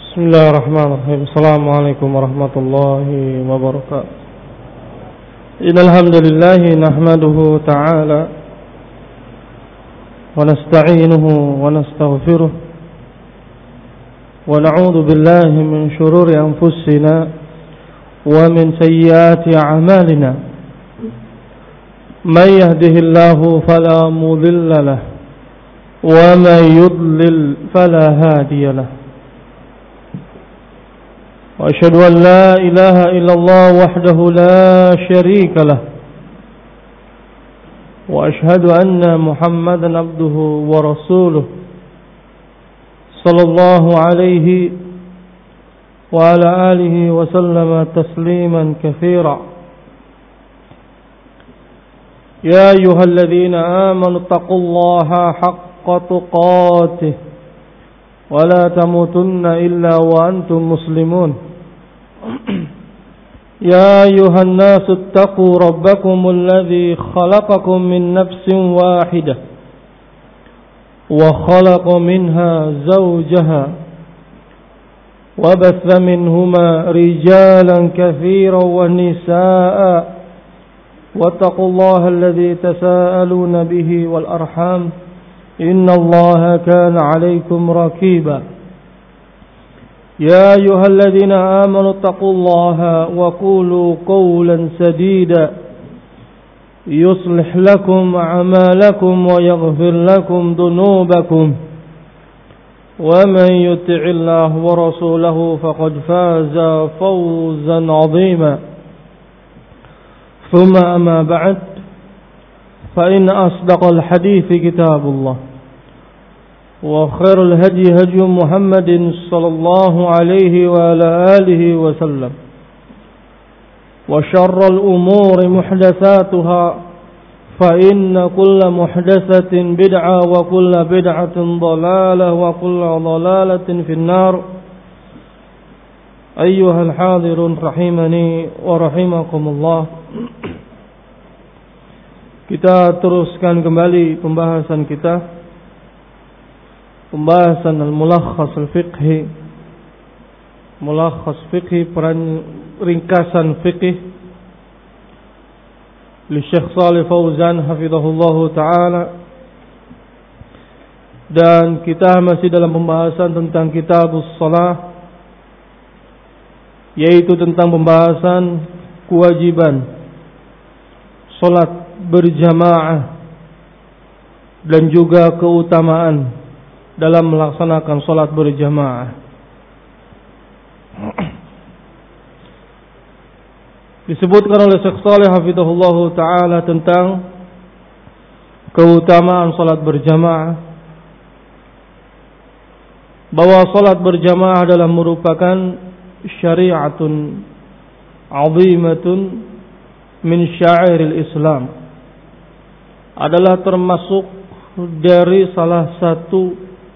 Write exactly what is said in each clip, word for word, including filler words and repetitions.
Bismillahirrahmanirrahim. Assalamualaikum warahmatullahi wabarakatuh. Innal hamdalillah nahmaduhu ta'ala wa nasta'inuhu wa nastaghfiruh wa na'udzu billahi min shururi anfusina wa min sayyiati a'malina. May yahdihillahu fala mudilla lahu wa may yudlil fala hadiya lahu. وأشهد أن لا إله إلا الله وحده لا شريك له وأشهد أن محمدا عبده ورسوله صلى الله عليه وعلى آله وسلم تسليما كثيرا. يا أيها الذين آمنوا اتقوا الله حق تقاته ولا تموتن إلا وأنتم مسلمون. يا أيها الناس اتقوا ربكم الذي خلقكم من نفس واحدة وخلق منها زوجها وبث منهما رجالا كثيرا ونساء واتقوا الله الذي تساءلون به والأرحام إن الله كان عليكم رقيبا. يا أيها الذين آمنوا اتقوا الله وقولوا قولا سديدا يصلح لكم أعمالكم ويغفر لكم ذنوبكم ومن يطع الله ورسوله فقد فاز فوزا عظيما. ثم أما بعد فإن أصدق الحديث كتاب الله وخير الهدي هدي محمد صلى الله عليه وعلى آله وسلم وشر الأمور محدثاتها فإن كل محدثة بدعة وكل بدعة ضلالة وكل ضلالة في النار. أيها الحاضرون رحمني ورحمكم الله. Kita teruskan kembali pembahasan kita, pembahasan al-mulakhas al-fiqhi, mulakhas fiqhi, peran ringkasan fiqhi li Syekh Shalih Fauzan hafizahullahu ta'ala. Dan kita masih dalam pembahasan tentang kitabus shalah, yaitu tentang pembahasan kewajiban salat berjamaah dan juga keutamaan dalam melaksanakan salat berjamaah. Disebutkan oleh Syekh Shalih hafizahullahu ta'ala tentang keutamaan salat berjamaah, bahwa salat berjamaah adalah merupakan syari'atun 'azimatun min sya'iril Islam, adalah termasuk dari salah satu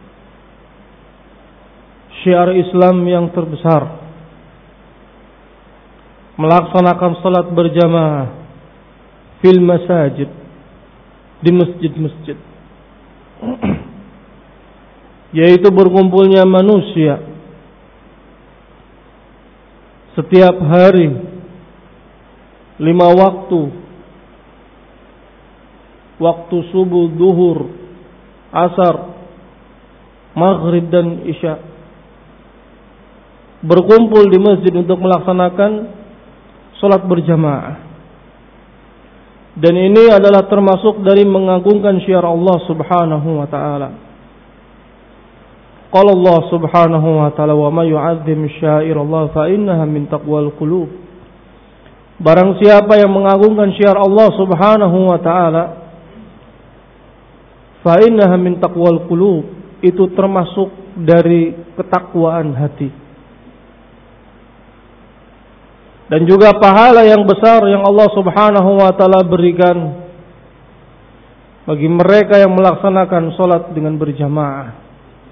syiar Islam yang terbesar, melaksanakan salat berjamaah fil masajid, di masjid-masjid, yaitu berkumpulnya manusia setiap hari lima waktu, waktu subuh, duhur, asar, maghrib dan isya, berkumpul di masjid untuk melaksanakan salat berjamaah. Dan ini adalah termasuk dari mengagungkan syiar Allah Subhanahu wa taala. Qala Allah Subhanahu wa taala, "Wa may yu'azzim syairallah fa innaha min taqwal qulub." Barang siapa yang mengagungkan syiar Allah Subhanahu wa taala, fa innaha min taqwal qulub, itu termasuk dari ketakwaan hati. Dan juga pahala yang besar yang Allah Subhanahu wa taala berikan bagi mereka yang melaksanakan salat dengan berjamaah.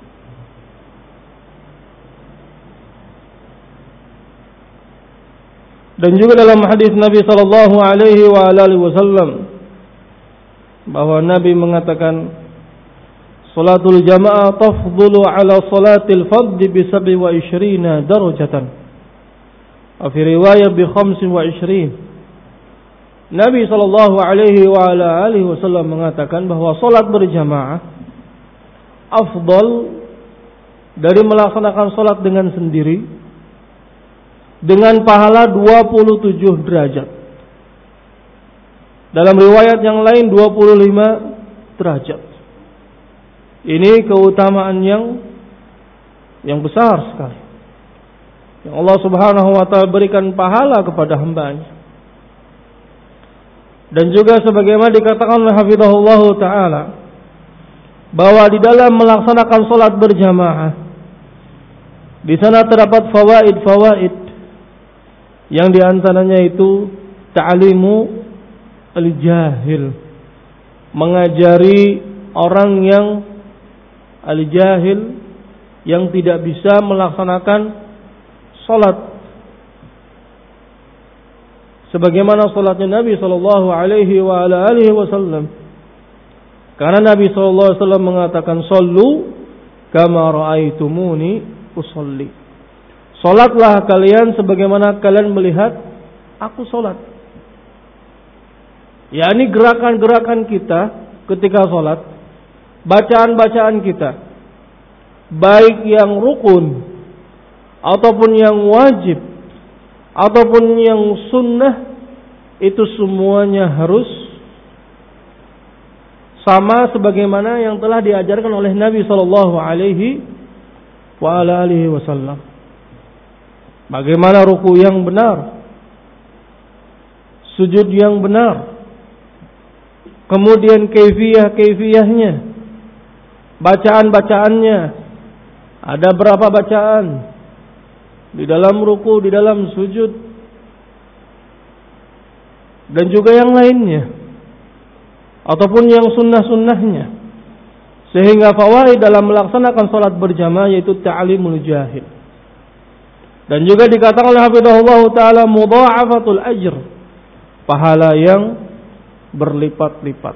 Dan juga dalam hadis Nabi sallallahu alaihi wa alihi wasallam bahwa Nabi mengatakan, salatul jamaah tafdhulu ala salatil fardhi bi sab'i wa ishrina darajatan. Wa fi riwayah bi khamsin wa ishrin. Nabi sallallahu alaihi wa ala alihi wasallam mengatakan bahwa salat berjamaah afdal dari melaksanakan salat dengan sendiri dengan pahala dua puluh tujuh derajat. Dalam riwayat yang lain dua puluh lima derajat. Ini keutamaan yang yang besar sekali. Yang Allah Subhanahu wa taala berikan pahala kepada hamba-Nya. Dan juga sebagaimana dikatakan oleh hafizahullah taala bahwa di dalam melaksanakan salat berjamaah di sana terdapat fawaid-fawaid yang diantaranya itu ta'limu al-jahil, mengajari orang yang al-jahil yang tidak bisa melaksanakan salat sebagaimana salatnya Nabi sallallahu alaihi wa ala alihi wasallam. Karena Nabi sallallahu alaihi wasallam mengatakan sallu kama raaitumuni usolli. Salatlah kalian sebagaimana kalian melihat aku salat. yakni gerakan-gerakan kita ketika salat, bacaan-bacaan kita, baik yang rukun ataupun yang wajib ataupun yang sunnah, itu semuanya harus sama sebagaimana yang telah diajarkan oleh Nabi sallallahu alaihi wasallam. Bagaimana ruku yang benar, sujud yang benar, kemudian kaifiyah-kaifiyahnya, bacaan-bacaannya, ada berapa bacaan di dalam ruku, di dalam sujud, dan juga yang lainnya, ataupun yang sunnah-sunnahnya. Sehingga fawaid dalam melaksanakan salat berjamaah yaitu ta'limul jahil. Dan juga dikatakan oleh hafizahullah ta'ala mudha'afatul ajr, pahala yang berlipat-lipat.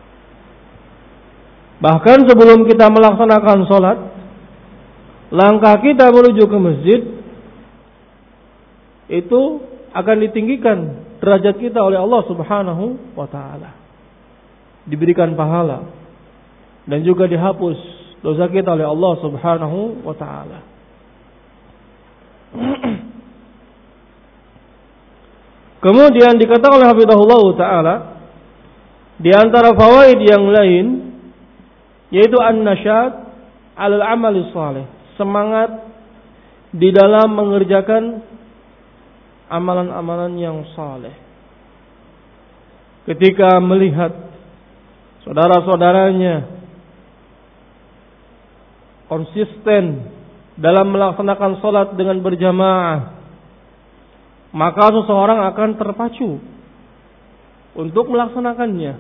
Bahkan sebelum kita melaksanakan salat, langkah kita menuju ke masjid itu akan ditinggikan derajat kita oleh Allah Subhanahu wa taala. Diberikan pahala dan juga dihapus dosa kita oleh Allah Subhanahu wa taala. Kemudian dikatakan oleh hafizahullah taala di antara fawaid yang lain yaitu an-nasyat 'alal 'amali shalih, semangat di dalam mengerjakan amalan-amalan yang saleh. Ketika melihat saudara-saudaranya konsisten dalam melaksanakan salat dengan berjamaah, maka seseorang akan terpacu untuk melaksanakannya.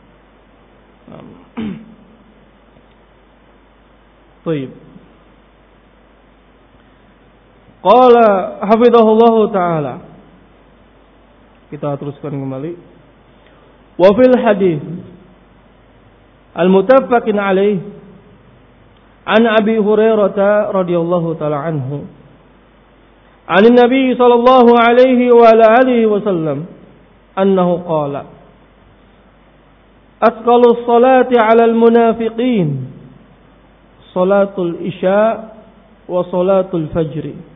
Baik. Qala hafizahullah ta'ala. Kita teruskan kembali. Wa fil hadis al-muttafaqin alaih an Abi Hurairah radhiyallahu ta'ala anhu an Nabi sallallahu alaihi wa alihi wasallam annahu qala asqalu ssalati 'alal munafiqin salatul isya wa salatul fajri.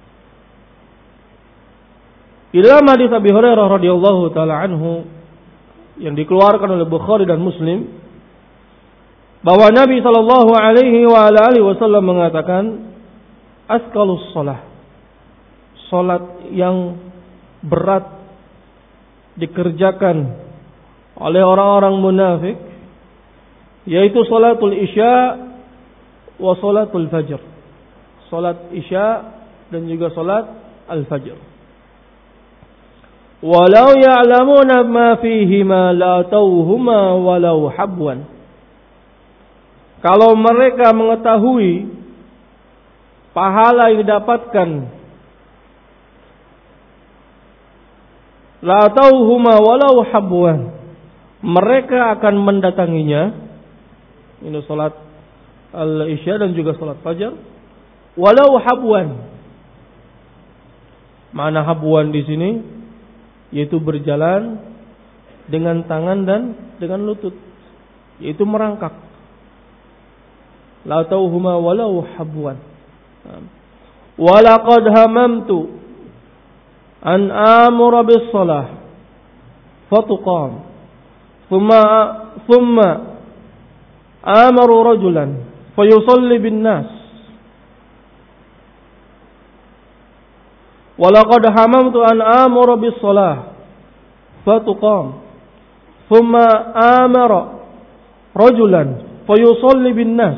Di dalam hadis Abi Hurairah radhiyallahu taala anhu yang dikeluarkan oleh Bukhari dan Muslim, bahwa Nabi sallallahu alaihi wa alihi wasallam mengatakan asqalus shalah, salat yang berat dikerjakan oleh orang-orang munafik yaitu salatul isya wa salatul fajr. Salat isya dan juga salat al-fajr. Walau ya'lamuna ma fihima la tauhuma walau habwan. Kalau mereka mengetahui pahala yang didapatkan, la tauhuma walau habwan, mereka akan mendatanginya. Ini salat al-isya dan juga salat fajar, walau habwan. Makna habwan di sini yaitu berjalan dengan tangan dan dengan lutut, yaitu merangkak. La tauhuma walau habwan. Walaqad hamamtu an amura bis salah fatuqam thumma thumma amaru rajulan fayusalli bin nas. Walaqad hamamtu an amura bis salah fatuqam thumma amara rajulan fayusalli bin nas.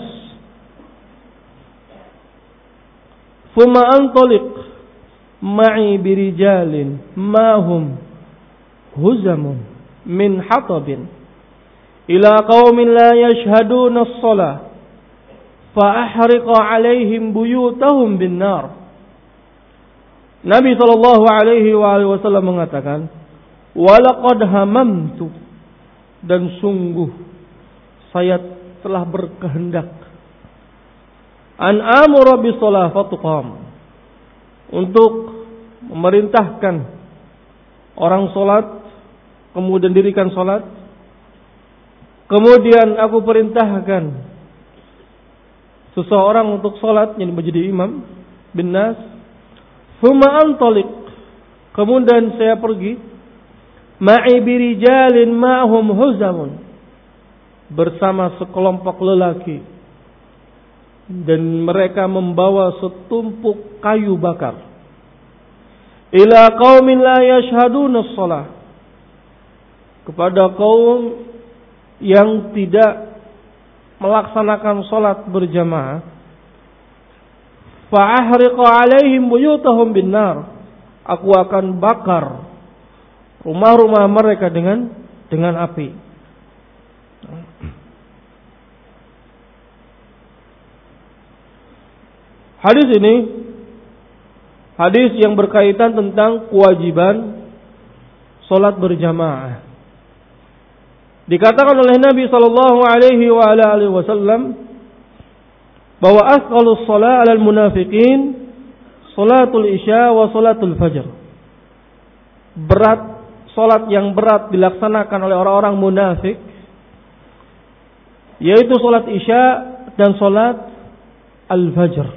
Thumma antaliq ma'i birijalin ma hum huzamun min hatabin ila qaumin la yashhaduna as-salah fa ahriqa 'alaihim buyutahum bin nar. Nabi sallallahu alaihi wasallam mengatakan, walaqad hamamtu, dan sungguh saya telah berkehendak, an amura bis shalah fatuqam, untuk memerintahkan orang salat, kemudian dirikan salat. Kemudian aku perintahkan seseorang untuk salat, yang menjadi imam bin nas. Thumma antaliq, kemudian saya pergi, ma'i birijalin ma'hum huzamun, bersama sekelompok lelaki, dan mereka membawa setumpuk kayu bakar, ila qaumin la yashhaduna as-salah, kepada kaum yang tidak melaksanakan salat berjamaah. Fa ahriqa 'alaihim buyutahum bin nar, aku akan bakar rumah-rumah mereka dengan dengan api. Hadis ini hadis yang berkaitan tentang kewajiban salat berjamaah. Dikatakan oleh Nabi sallallahu alaihi wa ala alihi wasallam bahwa asqalus shalah 'alal munafiqin salatul isya wa salatul fajr. Berat, salat yang berat dilaksanakan oleh orang-orang munafik yaitu salat isya dan salat al-fajr.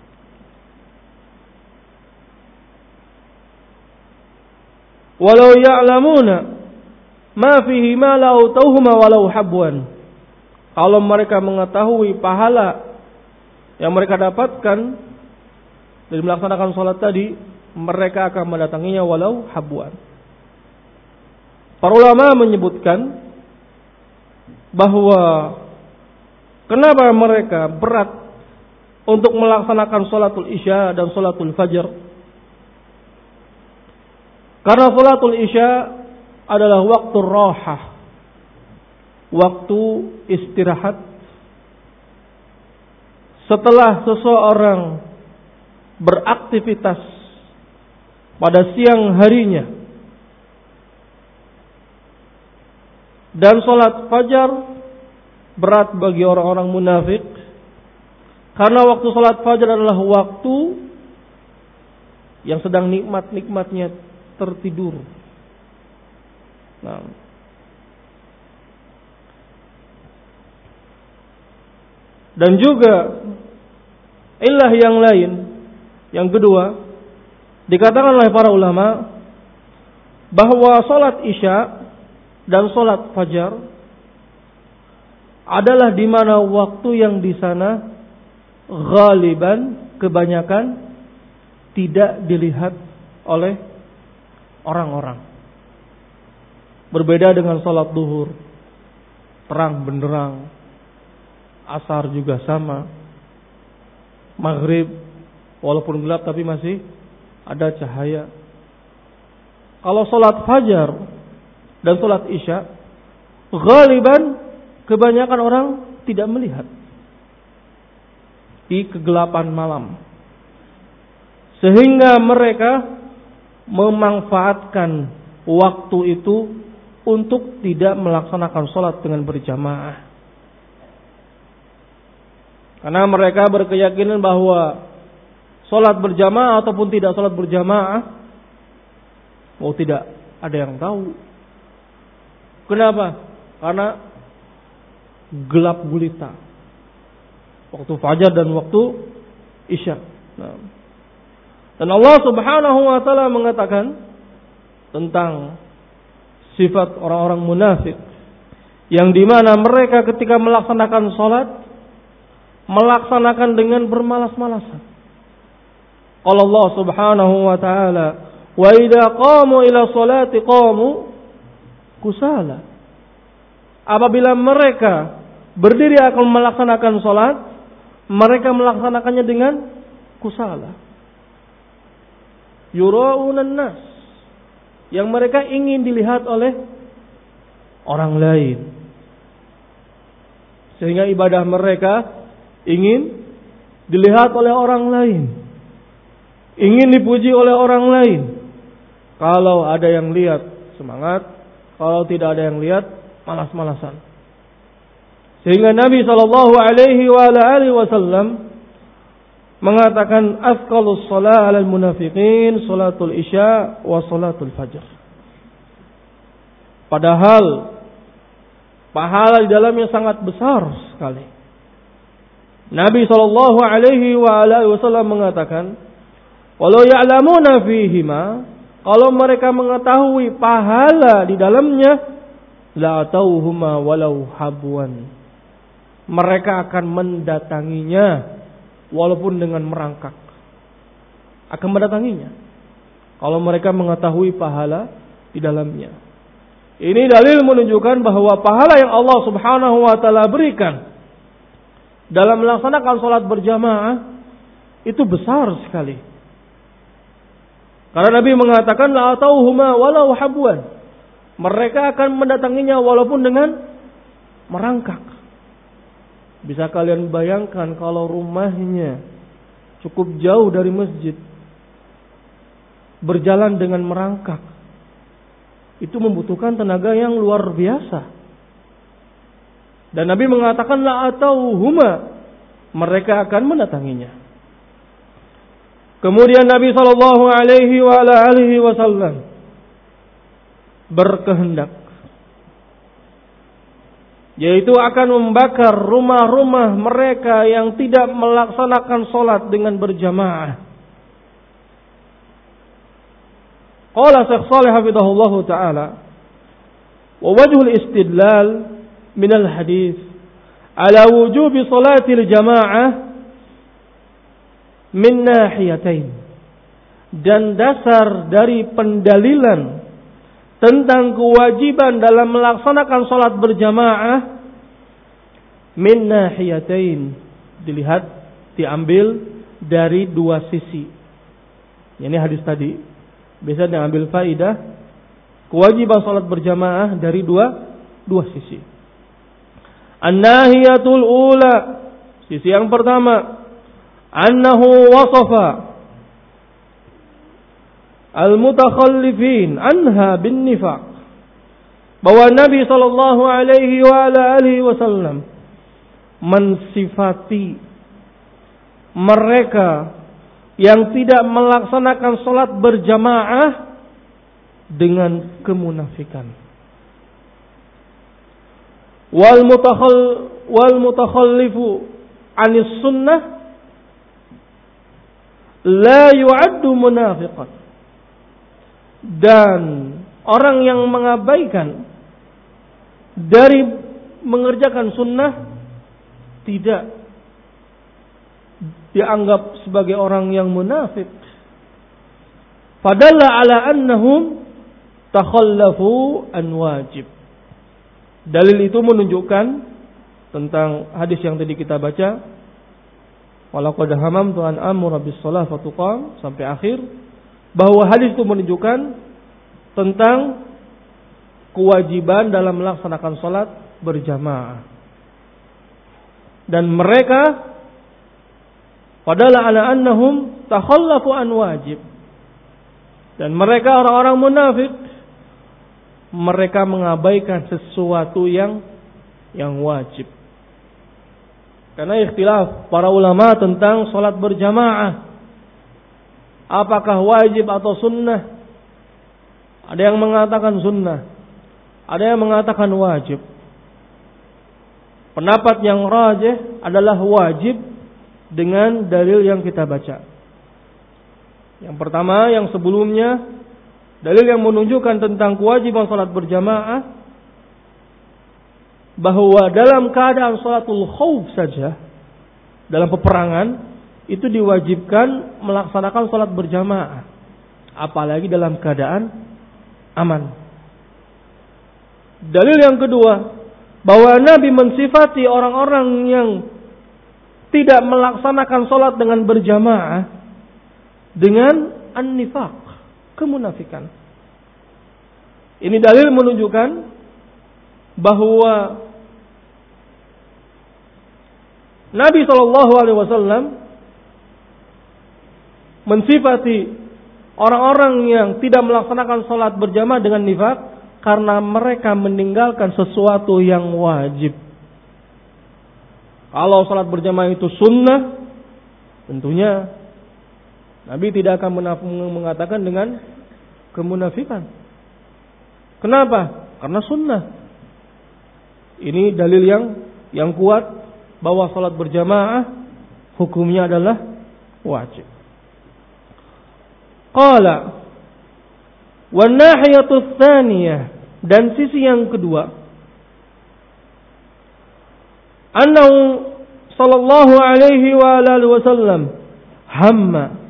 Walau ya'lamuna ma fihi ma la utauhuma walau habwan. Kalau mereka mengetahui pahala yang mereka dapatkan dari melaksanakan salat tadi, mereka akan mendatanginya walau habwan. Para ulama menyebutkan bahwa kenapa mereka berat untuk melaksanakan salatul isya dan salatul fajr? Karena salatul isya adalah waktu rahah, waktu istirahat. Setelah seseorang beraktivitas pada siang harinya, dan salat fajar berat bagi orang-orang munafik, karena waktu salat fajar adalah waktu yang sedang nikmat-nikmatnya tertidur. Nah, dan juga ilah yang lain, yang kedua, dikatakan oleh para ulama bahwa salat isya dan salat fajar adalah di mana waktu yang di sana ghaliban, kebanyakan tidak dilihat oleh orang-orang. Berbeda dengan salat duhur, terang benderang. Asar juga sama. Maghrib walaupun gelap tapi masih ada cahaya. Kalau salat fajar dan salat isya, ghaliban kebanyakan orang tidak melihat di kegelapan malam. Sehingga mereka memanfaatkan waktu itu untuk tidak melaksanakan salat dengan berjamaah. Karena mereka berkeyakinan bahwa salat berjamaah ataupun tidak salat berjamaah, oh tidak ada yang tahu. Kenapa? Karena gelap gulita waktu fajar dan waktu isya. Nah. Dan Allah Subhanahu wa taala mengatakan tentang sifat orang-orang munafik yang dimana mereka ketika melaksanakan salat melaksanakan dengan bermalas-malasan. Qala Allah Subhanahu wa taala, "Wa idza qamu ila sholati qamu kusala." Apabila mereka berdiri akan melaksanakan salat, mereka melaksanakannya dengan kusala. Yura'unan nas, yang mereka ingin dilihat oleh orang lain. Sehingga ibadah mereka ingin dilihat oleh orang lain, ingin dipuji oleh orang lain. Kalau ada yang lihat, semangat. Kalau tidak ada yang lihat, malas-malasan. Sehingga Nabi sallallahu alaihi wa alihi wasallam mengatakan afqalus shalah 'alal munafiqin salatul isya wa salatul fajr. Padahal pahala di dalamnya sangat besar sekali. Nabi sallallahu alaihi wa alihi wasallam mengatakan, "Walau ya'lamuna fihima," kalau mereka mengetahui pahala di dalamnya, la atauhuma walau habwan. Mereka akan mendatanginya walaupun dengan merangkak. Akan mendatanginya kalau mereka mengetahui pahala di dalamnya. Ini dalil menunjukkan bahwa pahala yang Allah Subhanahu wa taala berikan dalam melaksanakan salat berjamaah itu besar sekali. Karena Nabi mengatakan la atauhuma walau habwan. Mereka akan mendatanginya walaupun dengan merangkak. Bisa kalian bayangkan kalau rumahnya cukup jauh dari masjid, berjalan dengan merangkak, itu membutuhkan tenaga yang luar biasa. Dan Nabi mengatakan la atauhuma, mereka akan mendatanginya. Kemudian Nabi sallallahu alaihi wa alihi wasallam berkehendak, yaitu akan membakar rumah-rumah mereka yang tidak melaksanakan salat dengan berjamaah. Qala Syekh Shalih hafizahullahu taala, wa wajhul istidlal min al-hadis ala wujubi salatil jamaah min nahiyatain. Dan dasar dari pendalilan tentang kewajiban dalam melaksanakan salat berjamaah min nahiyatain, dilihat, diambil dari dua sisi. Ini hadis tadi bisa diambil faidah kewajiban salat berjamaah dari dua dua sisi. An-nahiyatul ula, sisi yang pertama, annahu wasafa al-mutakhallifin anha bin nifaq, bahwa Nabi sallallahu alaihi wa alihi wasallam mensifati mereka yang tidak melaksanakan salat berjamaah dengan kemunafikan. Wal mutakhall wal mutakhallifu anis sunnah la yu'addu munafiqan. Dan orang yang mengabaikan dari mengerjakan sunnah tidak dianggap sebagai orang yang munafik. Fadalla ala annahum takhallafu an wajib. Dalil itu menunjukkan tentang hadis yang tadi kita baca, walaqad hamamtu an amura bis shalah fatuqam, sampai akhir, bahwa hadis itu menunjukkan tentang kewajiban dalam melaksanakan salat berjamaah. Dan mereka padahal ala annahum takhallafu an wajib. Dan mereka orang-orang munafik, mereka mengabaikan sesuatu yang yang wajib. Karena ikhtilaf para ulama tentang salat berjamaah. Apakah wajib atau sunnah? Ada yang mengatakan sunnah, ada yang mengatakan wajib. Pendapat yang rajih adalah wajib dengan dalil yang kita baca. Yang pertama, yang sebelumnya, dalil yang menunjukkan tentang kewajiban salat berjamaah, bahwa dalam keadaan salatul khauf saja, dalam peperangan, itu diwajibkan melaksanakan salat berjamaah. Apalagi dalam keadaan aman. Dalil yang kedua, bahwa Nabi mensifati orang-orang yang tidak melaksanakan salat dengan berjamaah dengan an-nifaq, kemunafikan. Ini dalil menunjukkan bahwa Nabi shallallahu alaihi wasallam mensifati orang-orang yang tidak melaksanakan salat berjamaah dengan nifaq karena mereka meninggalkan sesuatu yang wajib. Kalau salat berjamaah itu sunnah, tentunya Nabi tidak akan mengatakan dengan kemunafikan. Kenapa? Karena sunnah. Ini dalil yang yang kuat bahwa salat berjamaah hukumnya adalah wajib. Qala wan nahiyatu tsaniyah, dan sisi yang kedua, annahu sallallahu alaihi wa alihi wasallam hamma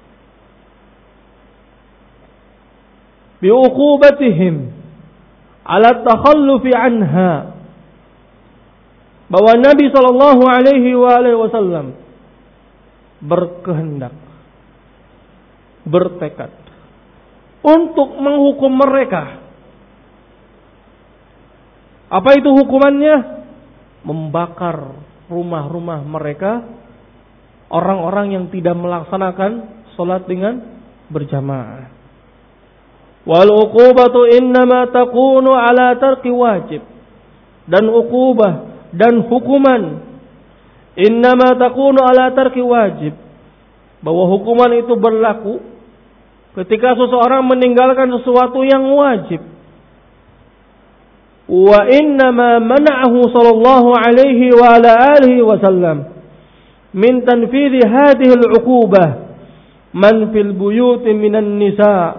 biuqubatihim ala takhallufi anha, bahwa Nabi sallallahu alaihi wa alihi wasallam berkehendak, bertekad untuk menghukum mereka. Apa itu hukumannya? Membakar rumah-rumah mereka, orang-orang yang tidak melaksanakan salat dengan berjamaah. Wal uqubatu innama takunu ala tarki wajib, dan uqubah dan hukuman innama takunu ala tarki wajib, bahwa hukuman itu berlaku ketika seseorang meninggalkan sesuatu yang wajib. Wa innama mana'ahu sallallahu alaihi wa ala alihi wasallam min tanfidhi hadhihi al-uqubah man fil buyut minan nisa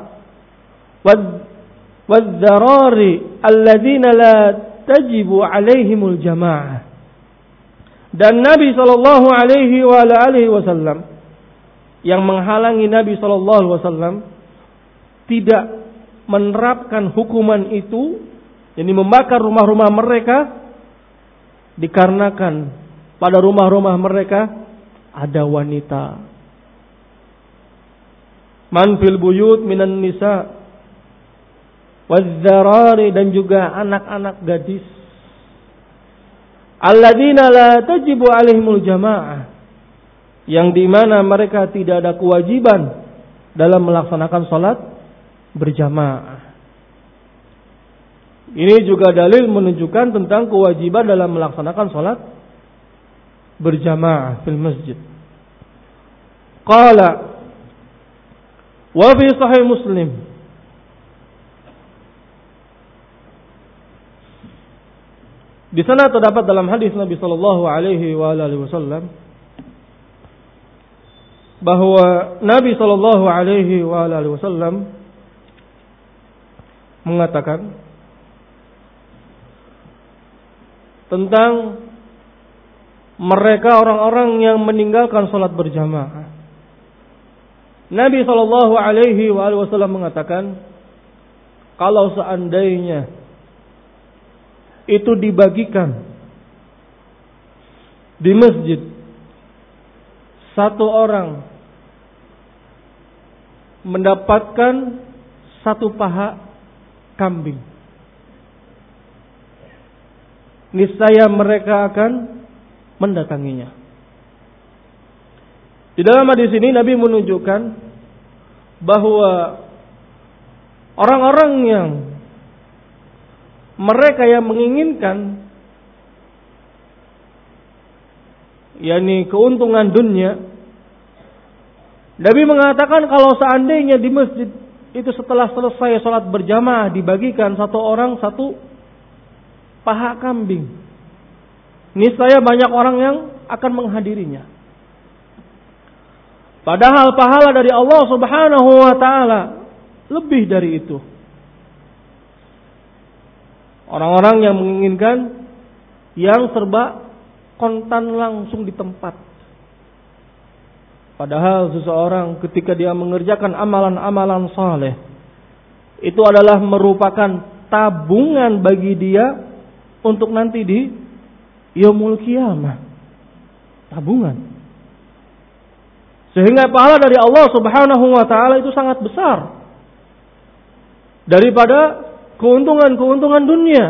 wad-dharari alladhina la tajibu alaihimul jamaah. Dan Nabi sallallahu alaihi wa ala alihi wasallam, yang menghalangi Nabi sallallahu alaihi wasallam tidak menerapkan hukuman itu, yakni membakar rumah-rumah mereka, dikarenakan pada rumah-rumah mereka ada wanita. Man fil buyut minan nisa waz-zarari, dan juga anak-anak gadis. Alladzina la tajibu alaihimul jamaah, yang dimana mereka tidak ada kewajiban dalam melaksanakan salat berjamaah. Ini juga dalil menunjukkan tentang kewajiban dalam melaksanakan salat berjamaah fil masjid. Qala wa fi sahih Muslim, di sana terdapat dalam hadis Nabi sallallahu alaihi wa alihi wasallam bahwa Nabi sallallahu alaihi wa alihi wasallam mengatakan tentang mereka orang-orang yang meninggalkan salat berjamaah. Nabi sallallahu alaihi wa alihi wasallam mengatakan, kalau seandainya itu dibagikan di masjid, satu orang mendapatkan satu paha kambing, niscaya mereka akan mendatanginya. Di dalam hadis ini Nabi menunjukkan bahwa orang-orang yang mereka yang menginginkan yakni keuntungan dunia. Nabi mengatakan kalau seandainya di masjid itu setelah selesai sholat berjamaah dibagikan satu orang satu paha kambing, niscaya banyak orang yang akan menghadirinya. Padahal pahala dari Allah Subhanahu wa taala lebih dari itu. Orang-orang yang menginginkan yang serba kontan langsung di tempat. Padahal seseorang ketika dia mengerjakan amalan-amalan saleh, itu adalah merupakan tabungan bagi dia untuk nanti di yaumul qiyamah. Tabungan. Sehingga pahala dari Allah Subhanahu wa taala itu sangat besar daripada keuntungan-keuntungan dunia.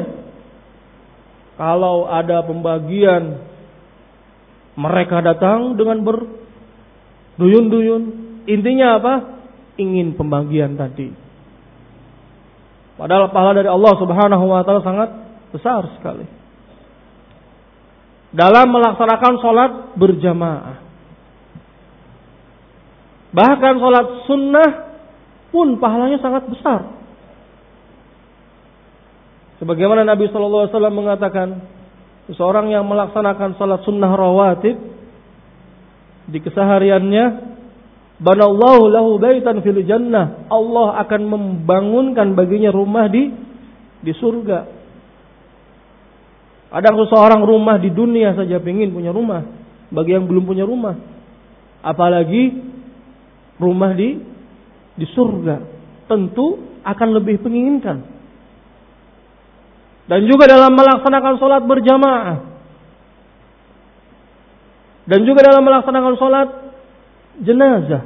Kalau ada pembagian, mereka datang dengan berduyun-duyun. Intinya apa? Ingin pembagian tadi. Padahal pahala dari Allah Subhanahu wa taala sangat besar sekali dalam melaksanakan sholat berjamaah. Bahkan sholat sunnah pun pahalanya sangat besar. Sebagaimana Nabi shallallahu alaihi wasallam mengatakan, seseorang yang melaksanakan sholat sunnah rawatib di kesehariannya, banallahu lahu baitan fil jannah, Allah akan membangunkan baginya rumah di di surga. Ada seseorang rumah di dunia saja pengen punya rumah, bagi yang belum punya rumah, apalagi rumah di di surga, tentu akan lebih menginginkan. Dan juga dalam melaksanakan sholat berjamaah, dan juga dalam melaksanakan sholat jenazah.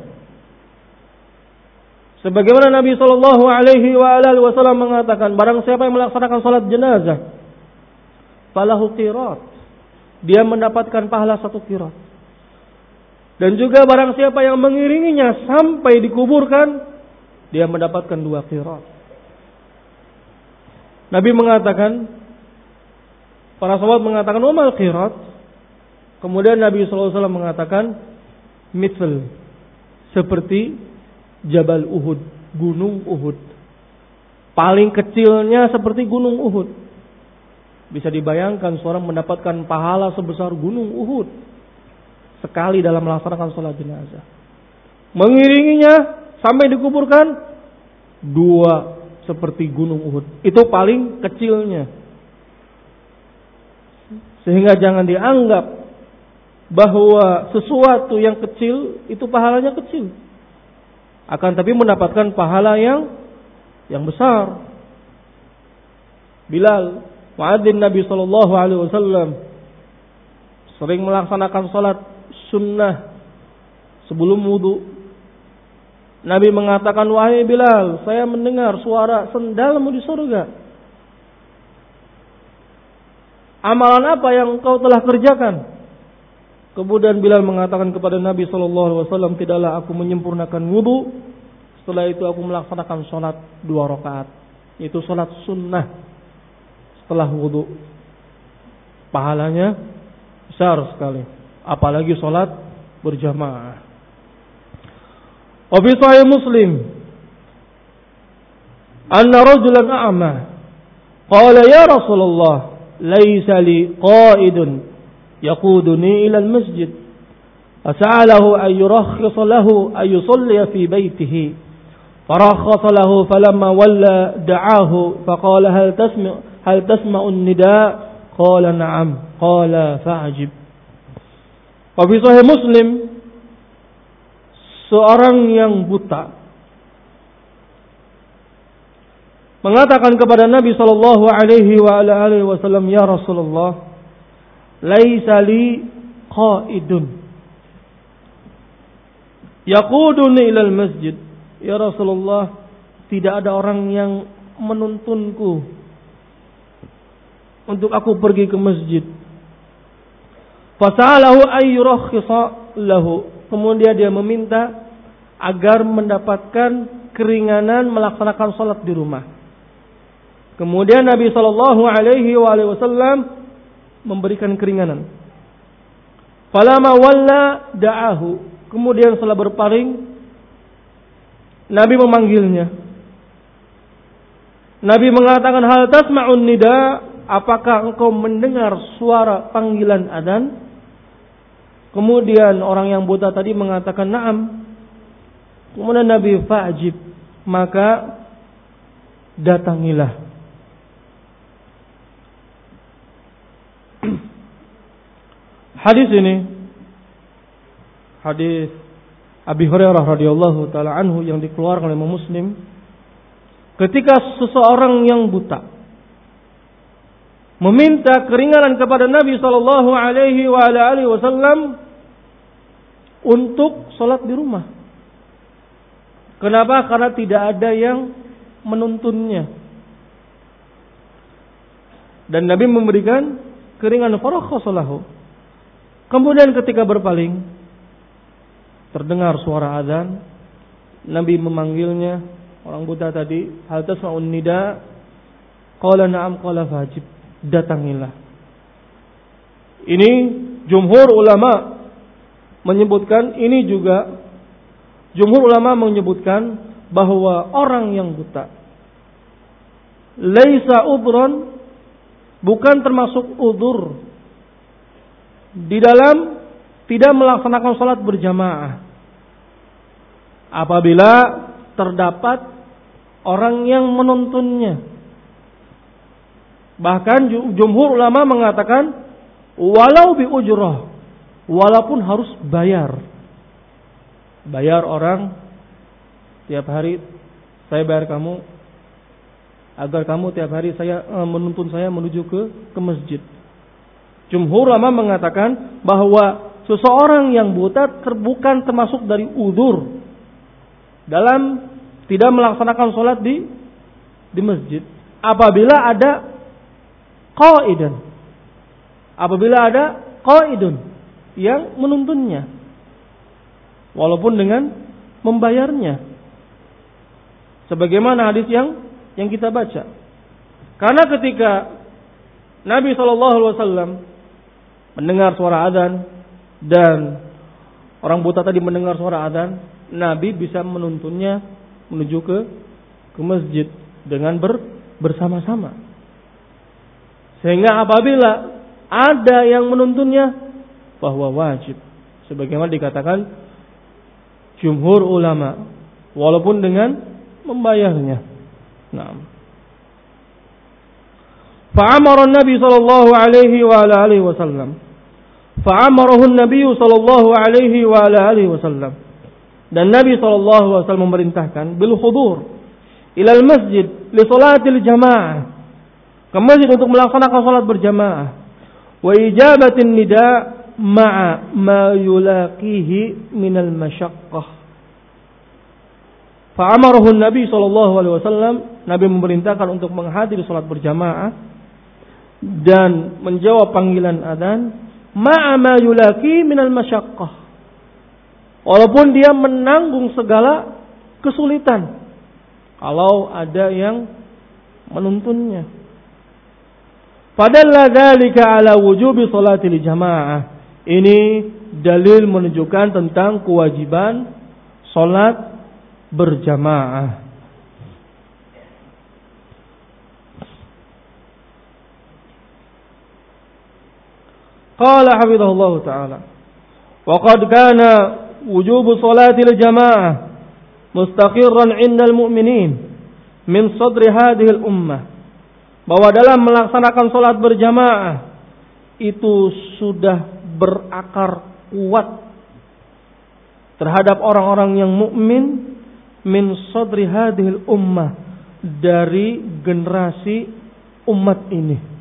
Sebagaimana Nabi Shallallahu Alaihi Wasallam mengatakan, barang siapa yang melaksanakan sholat jenazah, falahu qirat, dia mendapatkan pahala satu qirat. Dan juga barang siapa yang mengiringinya sampai dikuburkan, dia mendapatkan dua qirat. Nabi mengatakan, para sahabat mengatakan, "Umal qirat?" Kemudian Nabi shallallahu alaihi wasallam mengatakan, "Mithal, seperti Jabal Uhud, gunung Uhud. Paling kecilnya seperti gunung Uhud." Bisa dibayangkan seorang mendapatkan pahala sebesar gunung Uhud sekali dalam melaksanakan sholat jenazah. Mengiringinya sampai dikuburkan, dua seperti gunung Uhud. Itu paling kecilnya. Sehingga jangan dianggap bahwa sesuatu yang kecil itu pahalanya kecil. Akan tapi mendapatkan pahala yang yang besar. Bilal, muadzin Nabi sallallahu alaihi wasallam, sering melaksanakan salat sunnah sebelum wudu. Nabi mengatakan, "Wahai Bilal, saya mendengar suara sendalmu di surga. Amalan apa yang kau telah kerjakan?" Kemudian Bilal mengatakan kepada Nabi sallallahu alaihi wasallam, "Tidaklah aku menyempurnakan wudu, setelah itu aku melaksanakan salat dua rakaat, yaitu salat sunnah setelah wudu." Pahalanya besar sekali, apalagi salat berjamaah. Wa fi sahih Muslim, anna rajulan a'ma qala ya Rasulullah, laysa li qa'idun yaquduni ila al-masjid. Fasa'alahu an yurakhkhisa lahu an yusalli fi baytihi. Farakhkhasa lahu falamma walla da'ahu faqala hal tasma' hal tasma'u an-nida'? Qala na'am. Qala fa'ajib. Wa fi sahih Muslim, seorang yang buta mengatakan kepada Nabi sallallahu alaihi wa ala alihi wasallam, "Ya Rasulullah, laisa li qaidun yaquduni ila al-masjid." Ya Rasulullah, tidak ada orang yang menuntunku untuk aku pergi ke masjid. Fasa'alahu ayyurakhkhisa lahu. Kemudian dia meminta agar mendapatkan keringanan melaksanakan salat di rumah. Kemudian Nabi sallallahu alaihi wasallam memberikan keringanan. Falamma walla da'ahu. Kemudian setelah berpaling, Nabi memanggilnya. Nabi mengatakan, hal tasma'un nida, apakah engkau mendengar suara panggilan adzan? Kemudian orang yang buta tadi mengatakan na'am. Kemudian Nabi fa'jib, maka datangilah. Hadis ini, hadis Abi Hurairah radhiyallahu taala anhu yang dikeluarkan oleh Imam Muslim, ketika seseorang yang buta meminta keringanan kepada Nabi sallallahu alaihi wa alihi wasallam untuk salat di rumah. Kenapa? Karena tidak ada yang menuntunnya. Dan Nabi memberikan keringanan, farakhasalahu. Kemudian ketika berpaling, terdengar suara azan. Nabi memanggilnya, orang buta tadi, hal tasma'un nida? Qala na'am, qala fajib, datangilah. Ini jumhur ulama menyebutkan, ini juga jumhur ulama menyebutkan bahwa orang yang buta laisa udhran, bukan termasuk udzur di dalam tidak melaksanakan salat berjamaah apabila terdapat orang yang menuntunnya. Bahkan jumhur ulama mengatakan walau bi ujrah, walaupun harus bayar. Bayar orang tiap hari, saya bayar kamu agar kamu tiap hari saya menuntun saya menuju ke ke masjid. Jumhur ulama mengatakan bahwa seseorang yang buta bukan termasuk dari udzur dalam tidak melaksanakan sholat di di masjid apabila ada qaidan, apabila ada qaidun yang menuntunnya, walaupun dengan membayarnya, sebagaimana hadis yang yang kita baca. Karena ketika Nabi shallallahu alaihi wasallam mendengar suara adzan dan orang buta tadi mendengar suara adzan, Nabi bisa menuntunnya menuju ke ke masjid dengan ber, bersama-sama. Sehingga apabila ada yang menuntunnya, bahwa wajib, sebagaimana dikatakan jumhur ulama, walaupun dengan membayarnya. Nah, fa'amara Nabi sallallahu alaihi wa alihi wasallam Fa'amarahu Nabi sallallahu alaihi wa alihi wasallam. Dan Nabi sallallahu alaihi wasallam memerintahkan bil hudur ila al masjid li salatil jamaah, ke masjid untuk melaksanakan salat berjamaah, wa ijabatin nida ma'a ma yulaqihi min al masyaqqah. Fa'amarahu Nabi sallallahu alaihi wasallam, Nabi memerintahkan untuk menghadiri salat berjamaah dan menjawab panggilan adzan ma'a ma yulaki minal masyaqqah, walaupun dia menanggung segala kesulitan kalau ada yang menuntunnya. Padalla dzalika ala wujubi salatil jamaah. Ini dalil menunjukkan tentang kewajiban salat berjamaah. Qala hafizahullah ta'ala, wa qad kana wujubu salatil jamaah mustaqirran 'indal mu'minin min sadri hadhihi al-ummah, bahwa dalam melaksanakan salat berjamaah itu sudah berakar kuat terhadap orang-orang yang mukmin min sadri hadhihi al-ummah, dari generasi umat ini.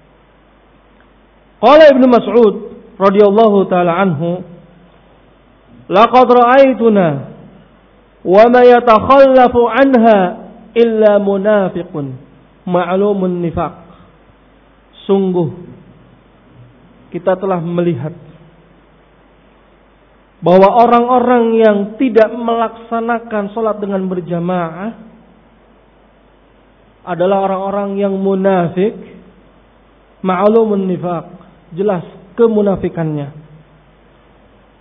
Qala Ibnu Mas'ud radhiyallahu taala anhu, laqad ra'aituna wa ma yatakhallafu anha illa munafiqun ma'lumun nifaq. Sungguh kita telah melihat bahwa orang-orang yang tidak melaksanakan salat dengan berjamaah adalah orang-orang yang munafik, ma'lumun nifaq, jelas kemunafikannya.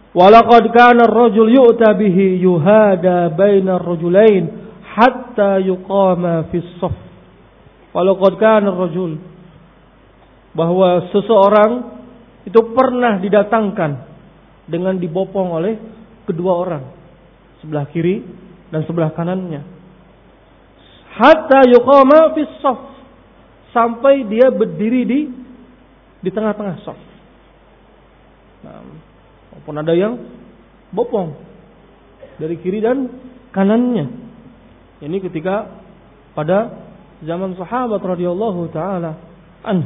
Walaqad kana ar-rajul yu'ta bihi yuhada baina ar-rajulain hatta yuqama fi as-saff. Walaqad kana ar-rajul, bahwa seseorang itu pernah didatangkan dengan dibopong oleh kedua orang, sebelah kiri dan sebelah kanannya. Hatta yuqama fi as-saff, sampai dia berdiri di di tengah-tengah saf. Nah, maupun ada yang bopong dari kiri dan kanannya. Ini ketika pada zaman sahabat radhiyallahu taala anhu.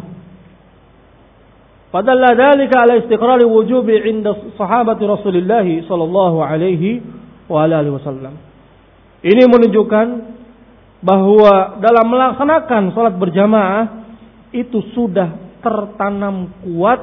Padalla dzalika ala istiqrar wujubi 'inda sahabati Rasulillah sallallahu alaihi wa alihi wasallam. Ini menunjukkan bahwa dalam melaksanakan salat berjamaah itu sudah tertanam kuat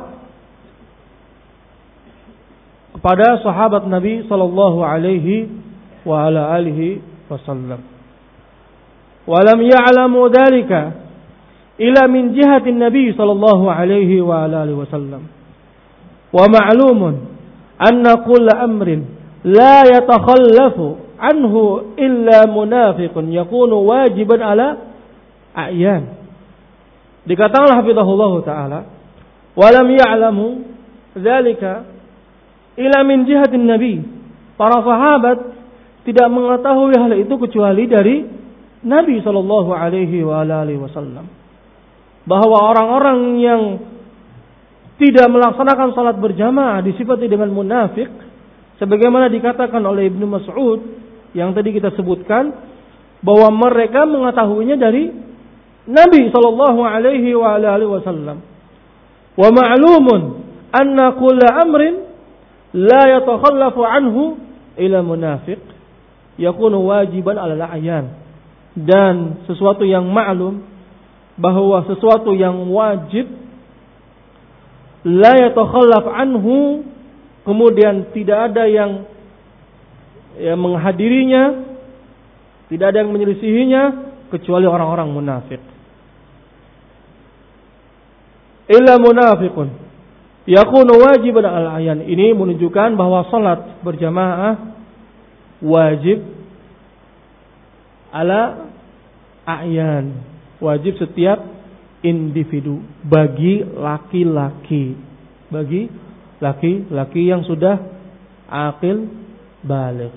kepada sahabat Nabi sallallahu alaihi wa ala alihi wasallam. Wa lam ya'lamu dzalika ila min jihati Nabi sallallahu alaihi wa ala alihi wasallam. Wa ma'lumun anna kulla amrin la yatakhallafu anhu illa munafiqun yakunu wajiban ala a'yan. Dikatakan hafizahullah ta'ala, walam ya'lamu dzalika ila min jihatin nabi. Para sahabat tidak mengetahui hal itu kecuali dari Nabi sallallahu alaihi wa alihi wasallam, bahwa orang-orang yang tidak melaksanakan salat berjamaah disifati dengan munafik, sebagaimana dikatakan oleh Ibnu Mas'ud yang tadi kita sebutkan, bahwa mereka mengetahuinya dari Nabi sallallahu alaihi wa alihi wasallam. Wa ma'lumun anna kulla amrin la yatakhallafu anhu ila munafiq yakunu wajiban 'ala al-a'yan. Dan sesuatu yang ma'lum, bahwa sesuatu yang wajib la yatakhallaf anhu, kemudian tidak ada yang yang menghadirinya, tidak ada yang menyelisihinya kecuali orang-orang munafik. Illa munafiqun yakunu wajiban al-ayan. Ini menunjukkan bahwa salat berjamaah wajib ala a'yan, wajib setiap individu, bagi laki-laki, bagi laki-laki yang sudah aqil baligh.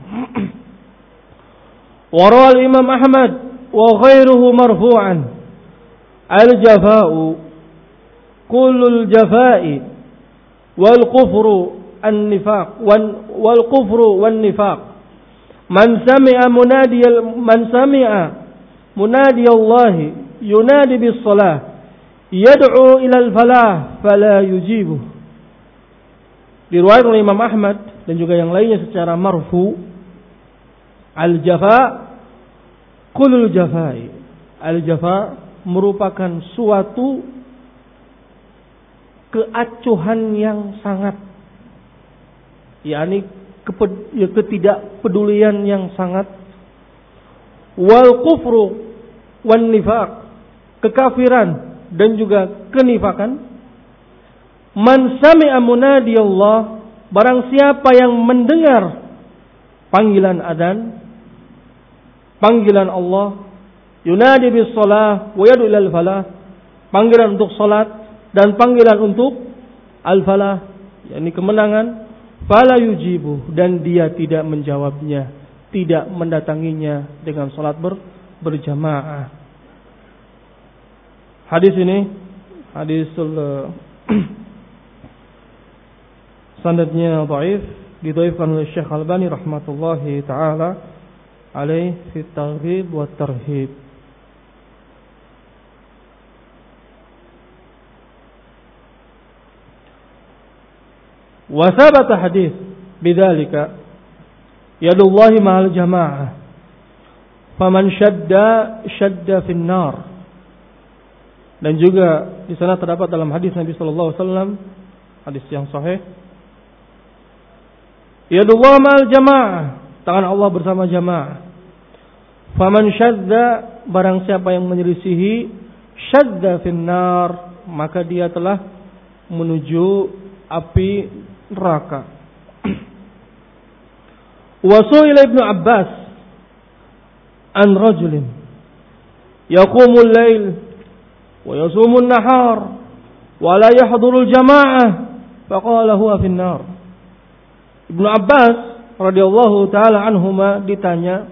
Warawal Imam Ahmad wa ghairuhu marfu'an al-jafa'u kullul jafa'i wal kufru an-nifaq wal kufru wan nifaq. Man sami'a munadiyal man sami'a munadiyallahi yunadi bis salah yad'u ila al-falah fala yujibu. Diriwayatkan oleh Imam Ahmad dan juga yang lainnya secara marfu, al-jafa kullul jafai. Al-jafa merupakan suatu keacuhan yang sangat, yakni ketidakpedulian yang sangat. Wal kufru wan nifaq, kekafiran dan juga kenifakan. Man sami'a munadi Allah, barang siapa yang mendengar panggilan adzan, panggilan Allah, yunadi bis shalah wa yad'u ilal falah, panggilan untuk salat dan panggilan untuk al-falah, yakni kemenangan, fala yujibu, dan dia tidak menjawabnya, tidak mendatanginya dengan salat ber, berjamaah. Hadis ini hadisul sanadnya dhaif, didhaifkan oleh Syekh Albani rahmatullahi taala alaih fi targhib wa tarhib. Wa thabata hadis bidzalika yadullahi ma'al jamaah faman syadda syadda fin nar. Dan juga di sana terdapat dalam hadis Nabi sallallahu alaihi wasallam, hadis yang sahih, yadullahi ma'al jamaah, tangan Allah bersama jamaah. Faman syadda, barang siapa yang menyelisihi, syadda fin nar, maka dia telah menuju api neraka. Wa su'ila Ibnu Abbas an rajulin yaqumul lail wa yasumun nahar wa la yahdurul jamaah faqala huwa finnar. Ibnu Abbas radhiyallahu taala anhuma ditanya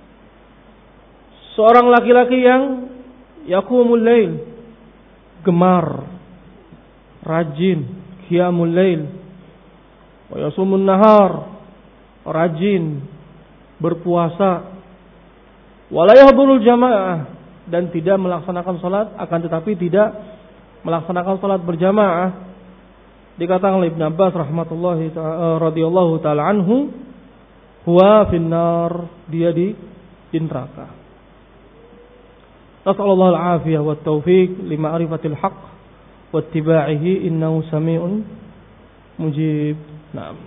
seorang laki-laki yang yaqumul lail, gemar, rajin qiyamul lail, wa yasumun nahar, rajin berpuasa, wa la yahdurul jamaah, dan tidak melaksanakan salat, akan tetapi tidak melaksanakan salat berjamaah. Dikatakan oleh Ibnu Abbas rahmatullahi ta'ala radhiyallahu taala anhu, huwa finnar, dia di neraka. Nasallallahu al-afiyah wat taufiq lima ma'rifatil haqq wa ittiba'ihi innahu samii'un mujib. Naam.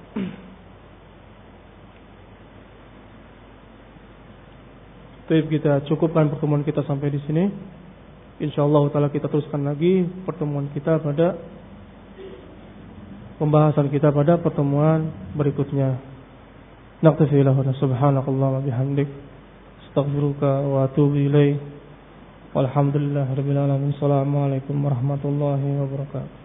Baik, kita cukupkan pertemuan kita sampai di sini. Insyaallah taala kita teruskan lagi pertemuan kita pada pembahasan kita pada pertemuan berikutnya. Naqtafi lahu subhanakallah wa bihamdik astaghfiruka wa atubu ilaik. Walhamdulillahirabbil alamin. Assalamualaikum warahmatullahi wabarakatuh.